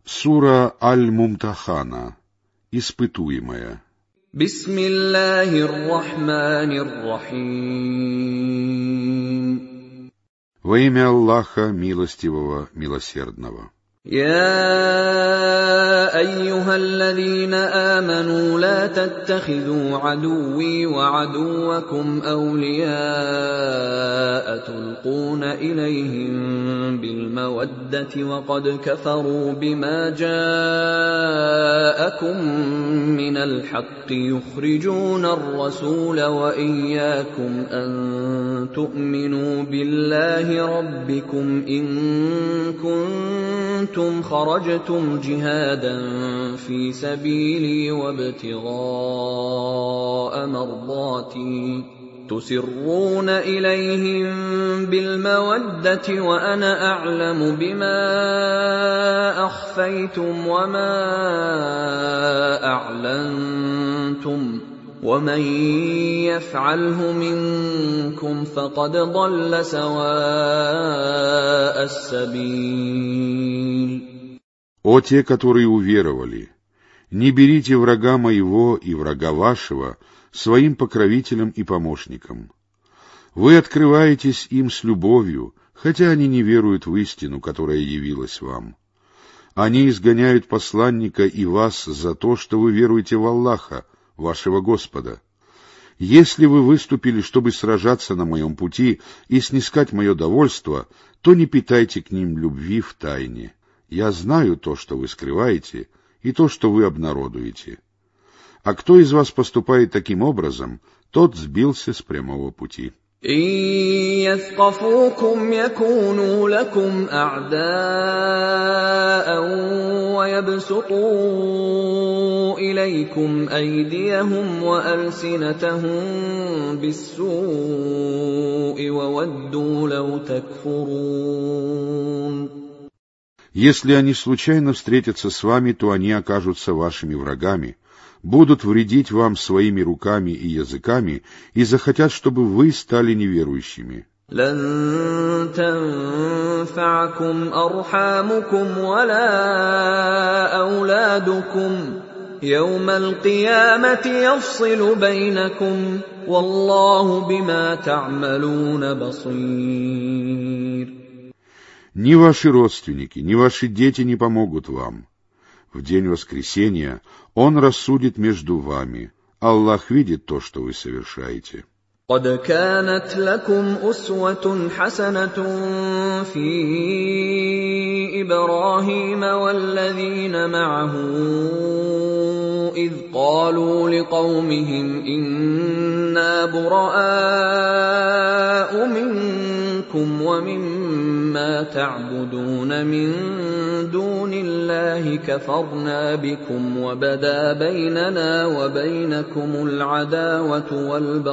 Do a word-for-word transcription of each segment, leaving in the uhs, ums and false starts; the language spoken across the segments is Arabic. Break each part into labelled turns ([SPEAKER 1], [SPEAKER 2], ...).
[SPEAKER 1] Сура Аль-Мумтахана. Испытуемая.
[SPEAKER 2] Бисмиллахир-рахманир-рахим.
[SPEAKER 1] Во имя Аллаха, милостивого, милосердного.
[SPEAKER 2] يا أيها الذين آمنوا لا تتخذوا عدوي وعدوكم أولياء تلقون إليهم بالمودة وقد كفروا بما جاءكم من الحق يخرجون الرسول وإياكم أن تؤمنوا بالله ربكم إن كنتم كنتم خرجتم جهادا في سبيلي وابتغاء مرضاتي تسرون إليهم بالمودة وأنا أعلم بما أخفيتم وما أعلنتم ومن يفعله منكم فقد ضل سواء السبيل.
[SPEAKER 1] О те, которые уверовали, не берите врага моего и врага вашего своим покровителем и помощником. Вы открываетесь им с любовью, хотя они не веруют в истину, которая явилась вам. Они изгоняют посланника и вас за то, что вы веруете в Аллаха, вашего Господа. Если вы выступили, чтобы сражаться на моем пути и снискать мое довольство, то не питайте к ним любви в тайне. Я знаю то, что вы скрываете, и то, что вы обнародуете. А кто из вас поступает таким образом, тот сбился с прямого пути.
[SPEAKER 2] إن يثقفوكم يكونوا لكم أعداء ويبسطوا إليكم أيديهم وألسنتهم بالسوء وودوا لو تكفرون.
[SPEAKER 1] Если они случайно встретятся с вами, то они окажутся вашими врагами, будут вредить вам своими руками и языками и захотят, чтобы вы стали неверующими.
[SPEAKER 2] لن تنفعكم أرحامكم ولا أولادكم يوم القيامة يفصل بينكم والله بما تعملون بصير.
[SPEAKER 1] Ни ваши родственники, ни ваши дети не помогут вам. В день воскресения Он рассудит между вами. Аллах видит то, что вы совершаете.
[SPEAKER 2] قد كانت لكم أسوة حسنة في إبراهيم والذين معه إذ قالوا لقومهم إنا براء منكم ومما تعبدون من دون الله كفرنا بكم وبدا بيننا وبينكم العداوة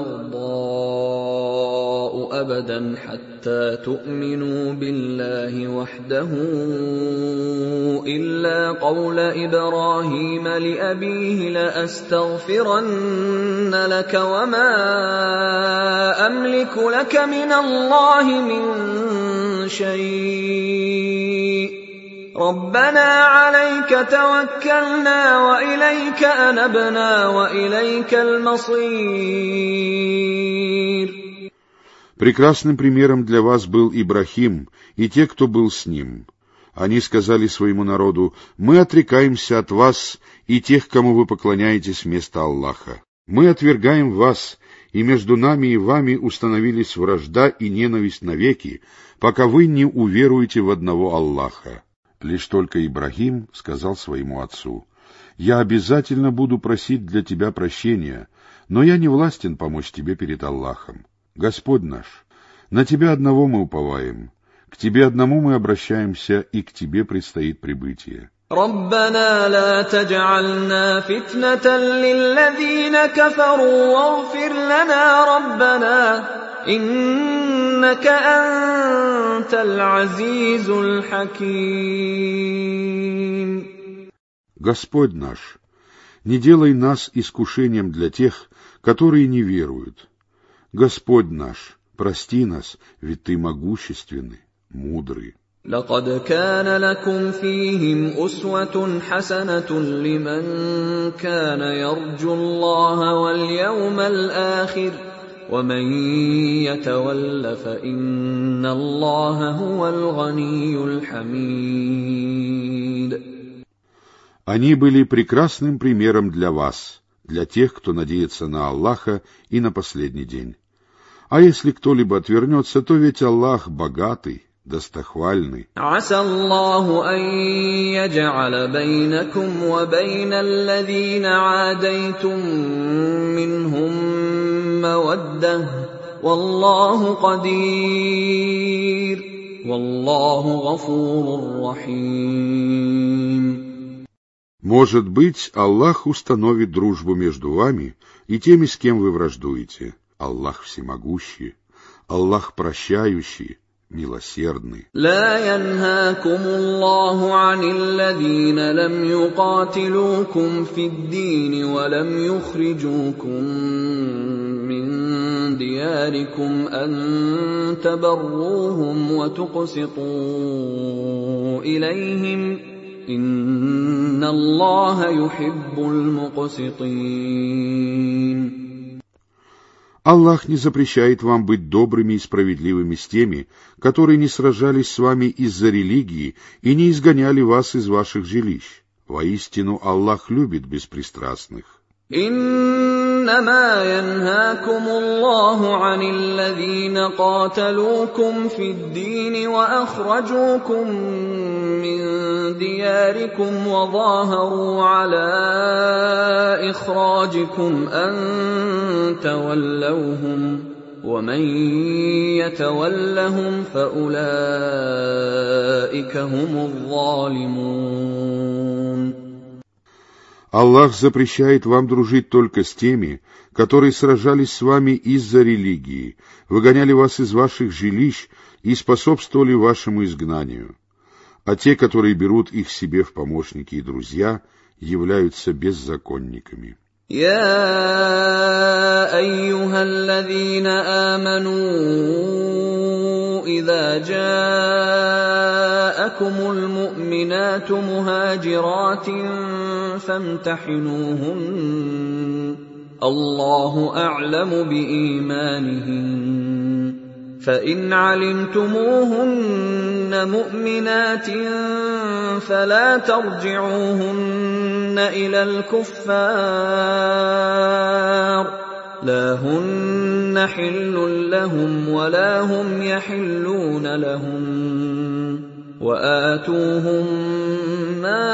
[SPEAKER 2] والبغضاء أبدا حتى تؤمنوا بالله وحده إلا قول إبراهيم لأبيه لأستغفرن لك وما أملك لك من الله من شيء ربنا عليك توكلنا وإليك أنبنا وإليك المصير.
[SPEAKER 1] Прекрасным примером для вас был Ибрахим и те, кто был с ним. Они сказали своему народу: «Мы отрекаемся от вас и тех, кому вы поклоняетесь вместо Аллаха. Мы отвергаем вас, и между нами и вами установились вражда и ненависть навеки, пока вы не уверуете в одного Аллаха». Лишь только Ибрахим сказал своему отцу: «Я обязательно буду просить для тебя прощения, но я не властен помочь тебе перед Аллахом. Господь наш, на тебя одного мы уповаем, к тебе одному мы обращаемся, и к тебе предстоит прибытие».
[SPEAKER 2] ربنا لا تجعلنا فتنة للذين كفروا واغفر لنا ربنا إنك أنت العزيز الحكيم.
[SPEAKER 1] Господь наш, не делай нас искушением для тех, которые не веруют. Господь наш, прости нас, ведь Ты могущественный, мудрый.
[SPEAKER 2] لقد كان لكم فيهم أسوة حسنة لمن كان يرجو الله واليوم الآخر ومن يتول فإن الله هو الغني الحميد.
[SPEAKER 1] Они были прекрасным примером для вас, для тех, кто надеется на Аллаха и на последний день. А если кто-либо отвернется, то ведь Аллах богатый, достохвальный.
[SPEAKER 2] عسى الله أن يجعل بينكم وبين الذين عاديتم منهم مودة والله قدير والله غفور رحيم.
[SPEAKER 1] Может быть, Аллах установит дружбу между вами и теми, с кем вы враждуете. Аллах всемогущий, Аллах прощающий, милосердный.
[SPEAKER 2] لا ينهاكم الله عن الذين لم يقاتلوكم في الدين ولم يخرجوكم من دياركم أن تبروهم وتقسطوا إليهم إن الله يحب المقسطين.
[SPEAKER 1] Аллах не запрещает вам быть добрыми и справедливыми с теми, которые не сражались с вами из-за религии и не изгоняли вас из ваших жилищ. Воистину, Аллах любит беспристрастных.
[SPEAKER 2] إنما ينهاكم الله عن الذين قاتلوكم في الدين وأخرجوكم من دياركم وظاهروا على إخراجكم أن تولوهم ومن يتولهم فأولئك هم الظالمون.
[SPEAKER 1] Аллах запрещает вам дружить только с теми, которые сражались с вами из-за религии, выгоняли вас из ваших жилищ и способствовали вашему изгнанию. А те, которые берут их себе в помощники и друзья, являются беззаконниками.
[SPEAKER 2] يا أيها الذين آمنوا إذا جاءكم المؤمنات مهاجرات فامتحنوهن الله أعلم بإيمانهن فإن علمتموهن مؤمنات فلا ترجعوهن إلى الكفار لا هن حل لهم ولا هم يحلون لهم وآتوهم ما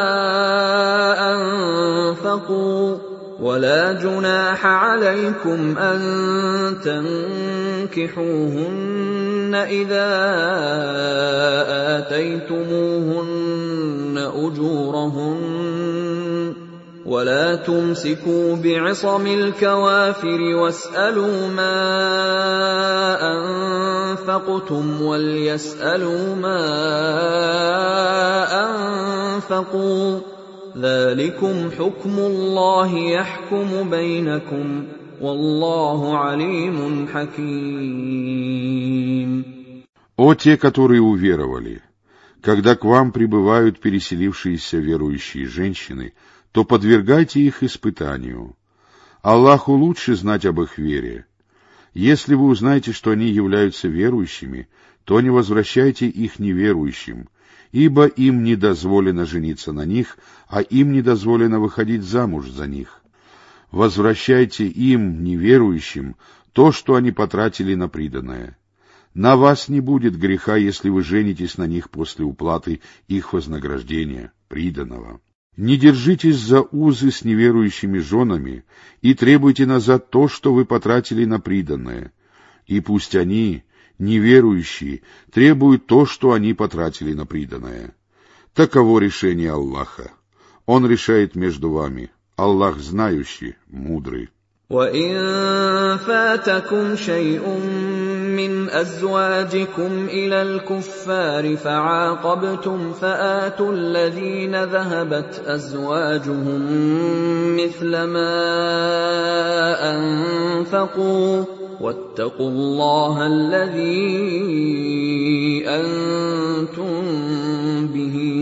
[SPEAKER 2] أنفقوا ولا جناح عليكم أن تنكحوهن إذا آتيتموهن أجورهن ولا تمسكوا بعصم الكوافر واسألوا ما أنفقتم وليسألوا ما أنفقوا ذلكم حكم الله يحكم بينكم والله عليم حكيم.
[SPEAKER 1] О те, которые уверовали! Когда к вам прибывают переселившиеся верующие женщины, то подвергайте их испытанию. Аллаху лучше знать об их вере. Если вы узнаете, что они являются верующими, то не возвращайте их неверующим, ибо им не дозволено жениться на них, а им не дозволено выходить замуж за них. Возвращайте им, неверующим, то, что они потратили на приданое. На вас не будет греха, если вы женитесь на них после уплаты их вознаграждения, приданого. Не держитесь за узы с неверующими женами и требуйте назад то, что вы потратили на приданое. И пусть они, неверующие, требуют то, что они потратили на приданое. Таково решение Аллаха. Он решает между вами. Аллах знающий, мудрый.
[SPEAKER 2] وَإِن فَاتَكُمْ شَيْءٌ مِّنْ أَزْوَاجِكُمْ إِلَى الْكُفَّارِ فَعَاقَبْتُمْ فَآتُوا الَّذِينَ ذَهَبَتْ أَزْوَاجُهُم مِّثْلَ مَا أَنفَقُوا واتقوا الله الذي أنتم به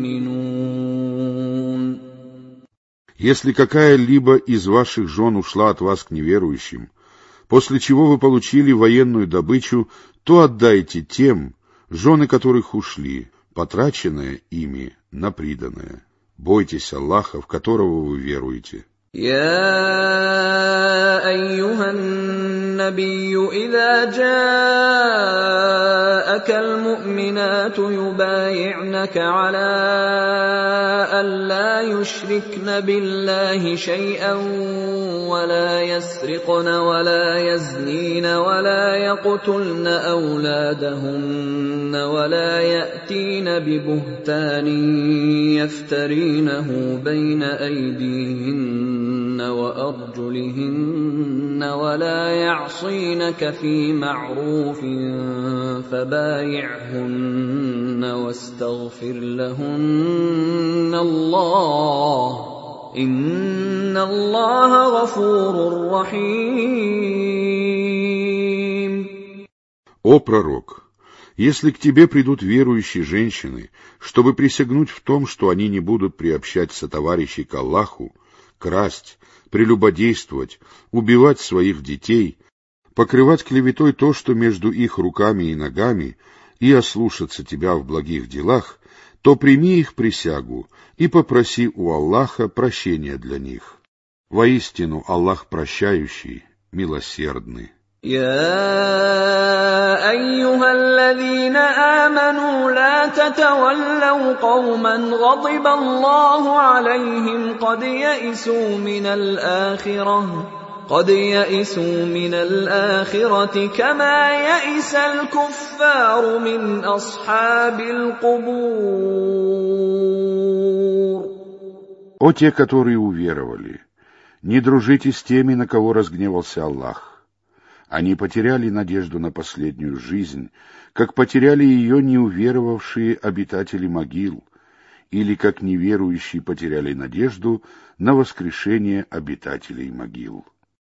[SPEAKER 2] مؤمنون.
[SPEAKER 1] Если какая-либо из ваших жен ушла от вас к неверующим, после чего вы получили военную добычу, то отдайте тем, жены которых ушли, потраченное ими на приданое. Бойтесь Аллаха, в которого вы веруете.
[SPEAKER 2] يا أيها النبي إذا جاءك المؤمنات يبايعنك على ألا يشركن بالله شيئا ولا يسرقن ولا يزنين ولا يقتلن أولادهن ولا يأتين ببهتان يفترينه بين أيديهن وأرجلهن ولا يعصينك في معروف فبايعهن واستغفر لهن الله إن الله غفور رحيم.
[SPEAKER 1] О пророк! Если к тебе придут верующие женщины, чтобы присягнуть в том, что они не будут приобщать сотоварищей к Аллаху, красть, прелюбодействовать, убивать своих детей, покрывать клеветой то, что между их руками и ногами, и ослушаться тебя в благих делах, то прими их присягу и попроси у Аллаха прощения для них. Воистину Аллах прощающий, милосердный.
[SPEAKER 2] يا أيها الذين آمنوا لا تتولوا قوما غضب الله عليهم قد يئسوا من الآخرة قد يئسوا من الآخرة كما يئس الكفار من أصحاب القبور.
[SPEAKER 1] О те, которые уверовали, не дружите с теми, на кого разгневался Аллах. Они потеряли надежду на последнюю жизнь, как потеряли ее неуверовавшие обитатели могил, или как неверующие потеряли надежду на воскрешение обитателей могил.